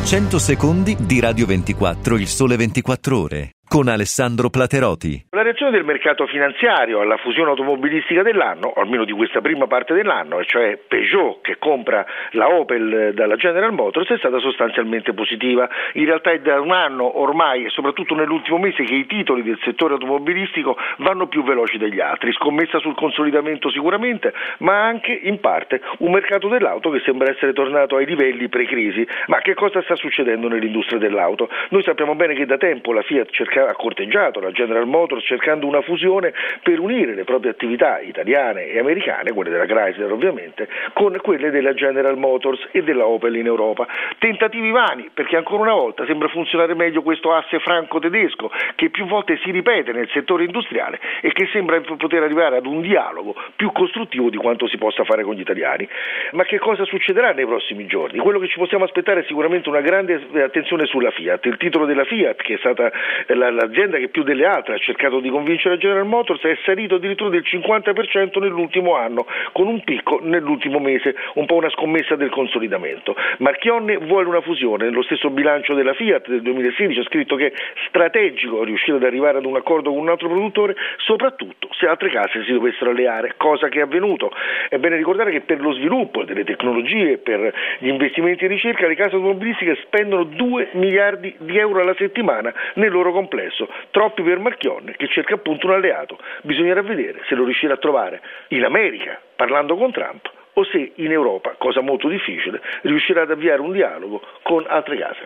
100 secondi di Radio 24, il Sole 24 Ore, con Alessandro Plateroti. La reazione del mercato finanziario alla fusione automobilistica dell'anno, o almeno di questa prima parte dell'anno, e cioè Peugeot che compra la Opel dalla General Motors, è stata sostanzialmente positiva. In realtà è da un anno ormai, e soprattutto nell'ultimo mese, che i titoli del settore automobilistico vanno più veloci degli altri. Scommessa sul consolidamento sicuramente, ma anche in parte un mercato dell'auto che sembra essere tornato ai livelli pre-crisi. Ma che cosa sta succedendo nell'industria dell'auto? Noi sappiamo bene che da tempo la Fiat ha corteggiato la General Motors cercando una fusione per unire le proprie attività italiane e americane, quelle della Chrysler ovviamente, con quelle della General Motors e della Opel in Europa. Tentativi vani, perché ancora una volta sembra funzionare meglio questo asse franco-tedesco che più volte si ripete nel settore industriale e che sembra poter arrivare ad un dialogo più costruttivo di quanto si possa fare con gli italiani. Ma che cosa succederà nei prossimi giorni? Quello che ci possiamo aspettare è sicuramente una grande attenzione sulla Fiat. Il titolo della Fiat, che è stata l'azienda che più delle altre ha cercato di convincere General Motors, è salito addirittura del 50% nell'ultimo anno, con un picco nell'ultimo mese, un po' una scommessa del consolidamento. Marchionne vuole una fusione. Nello stesso bilancio della Fiat del 2016 ha scritto che è strategico riuscire ad arrivare ad un accordo con un altro produttore, soprattutto se altre case si dovessero alleare, cosa che è avvenuto. È bene ricordare che per lo sviluppo delle tecnologie e per gli investimenti in ricerca le case automobilistiche spendono 2 miliardi di euro alla settimana nel loro complesso, troppi per Marchionne, che cerca appunto un alleato. Bisognerà vedere se lo riuscirà a trovare in America parlando con Trump o se in Europa, cosa molto difficile, riuscirà ad avviare un dialogo con altre case.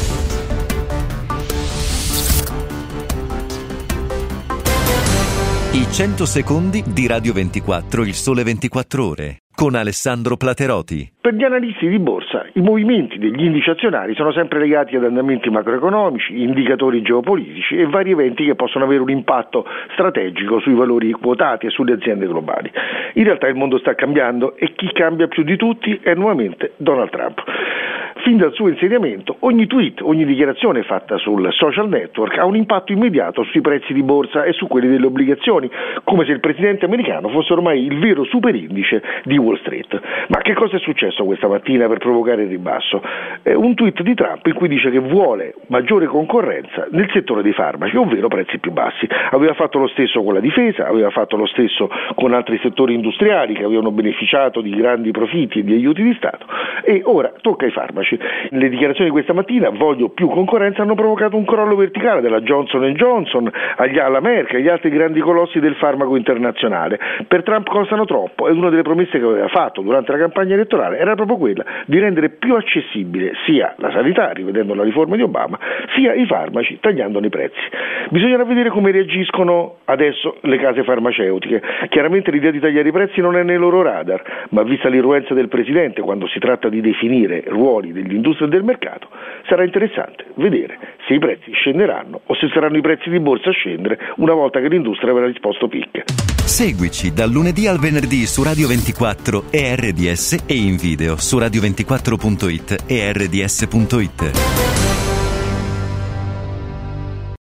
I 100 secondi di Radio 24, il Sole 24 Ore, con Alessandro Plateroti. Per gli analisti di borsa, i movimenti degli indici azionari sono sempre legati ad andamenti macroeconomici, indicatori geopolitici e vari eventi che possono avere un impatto strategico sui valori quotati e sulle aziende globali. In realtà il mondo sta cambiando e chi cambia più di tutti è nuovamente Donald Trump. Fin dal suo insediamento, ogni tweet, ogni dichiarazione fatta sul social network ha un impatto immediato sui prezzi di borsa e su quelli delle obbligazioni, come se il presidente americano fosse ormai il vero superindice di Wall Street. Ma che cosa è successo questa mattina per provocare il ribasso? Un tweet di Trump in cui dice che vuole maggiore concorrenza nel settore dei farmaci, ovvero prezzi più bassi. Aveva fatto lo stesso con la difesa, aveva fatto lo stesso con altri settori industriali che avevano beneficiato di grandi profitti e di aiuti di Stato, e ora tocca ai farmaci. Le dichiarazioni di questa mattina, voglio più concorrenza, hanno provocato un crollo verticale dalla Johnson & Johnson alla Merck e agli altri grandi colossi del farmaco internazionale. Per Trump costano troppo, ed una delle promesse che aveva fatto durante la campagna elettorale era proprio quella di rendere più accessibile sia la sanità, rivedendo la riforma di Obama, sia i farmaci, tagliandone i prezzi. Bisognerà vedere come reagiscono adesso le case farmaceutiche. Chiaramente l'idea di tagliare i prezzi non è nei loro radar, ma vista l'irruenza del presidente quando si tratta di definire ruoli dell'industria e del mercato, sarà interessante vedere se i prezzi scenderanno o se saranno i prezzi di borsa a scendere una volta che l'industria avrà risposto picche. Seguici dal lunedì al venerdì su Radio 24 e RDS e in video su radio24.it e rds.it.